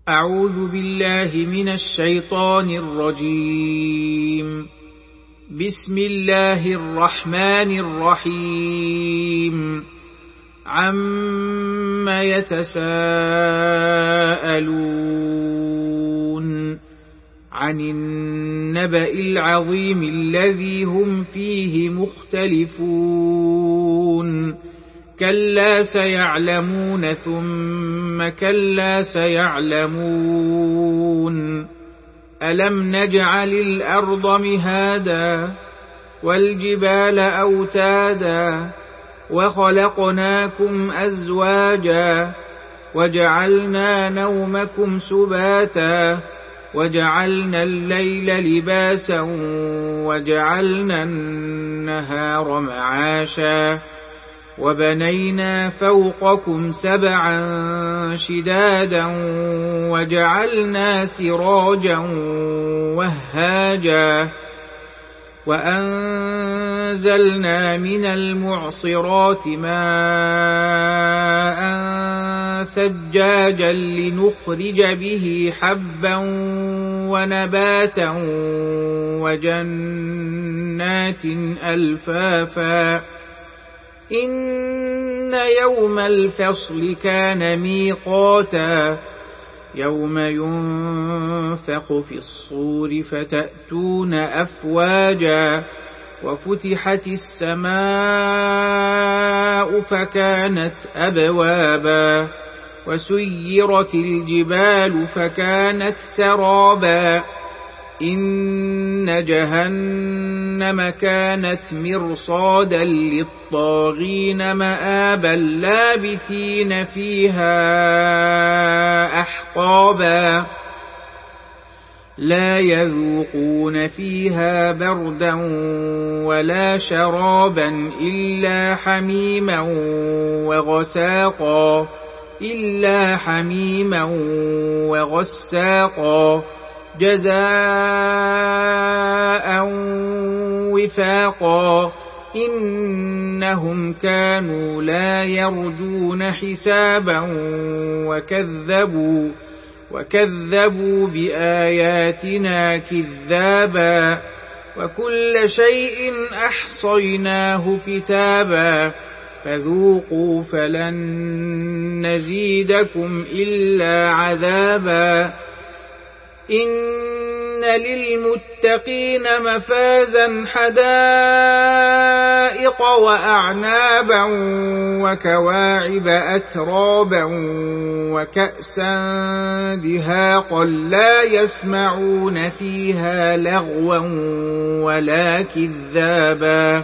أعوذ بالله من الشيطان الرجيم. بسم الله الرحمن الرحيم. عَمَّ يتساءلون عن النبأ العظيم الذي هم فيه مختلفون كلا سيعلمون ثم كلا سيعلمون ألم نجعل الأرض مهادا والجبال أوتادا وخلقناكم أزواجا وجعلنا نومكم سباتا وجعلنا الليل لباسا وجعلنا النهار معاشا وبنينا فوقكم سبعا شدادا وجعلنا سراجا وهاجا وأنزلنا من المعصرات ماء ثجاجا لنخرج به حبا ونباتا وجنات ألفافا إن يوم الفصل كان ميقاتا يوم ينفخ في الصور فتأتون أفواجا وفتحت السماء فكانت أبوابا وسيرت الجبال فكانت سرابا إن جهنم كانت مرصادا للطاغين مآبا لابثين فيها أحقابا لا يذوقون فيها بردا ولا شرابا إلا حميما وغساقا جزاء وفاقا إنهم كانوا لا يرجون حسابا وكذبوا بآياتنا كذابا وكل شيء أحصيناه كتابا فذوقوا فلن نزيدكم إلا عذابا إن للمتقين مفازا حدائق وأعنابا وكواعب أترابا وكأسا دهاقا لا يسمعون فيها لغوا ولا كذابا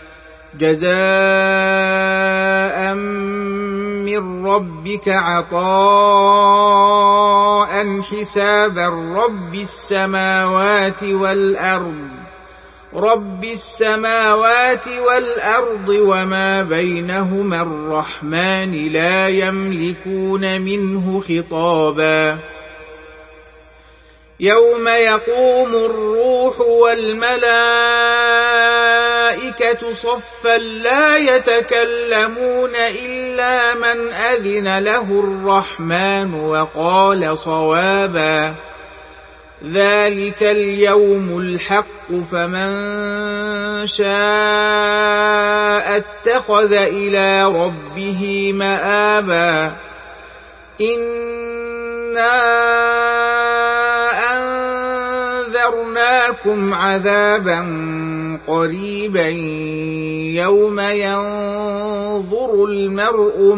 جزاء من ربك عطاء حسابا رب السماوات والأرض وما بينهما الرحمن لا يملكون منه خطابا يوم يقوم الروح والملائكة صفا لا يتكلمون إلا من أذن له الرحمن وقال صوابا ذلك اليوم الحق فمن شاء اتخذ إلى ربه مآبا إنا أنذرناكم عذابا قريبا يوم ينظر المرء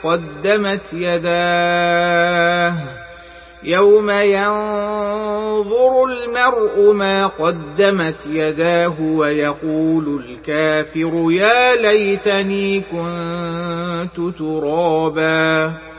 ما قدمت يداه ويقول الكافر يا ليتني كنت ترابا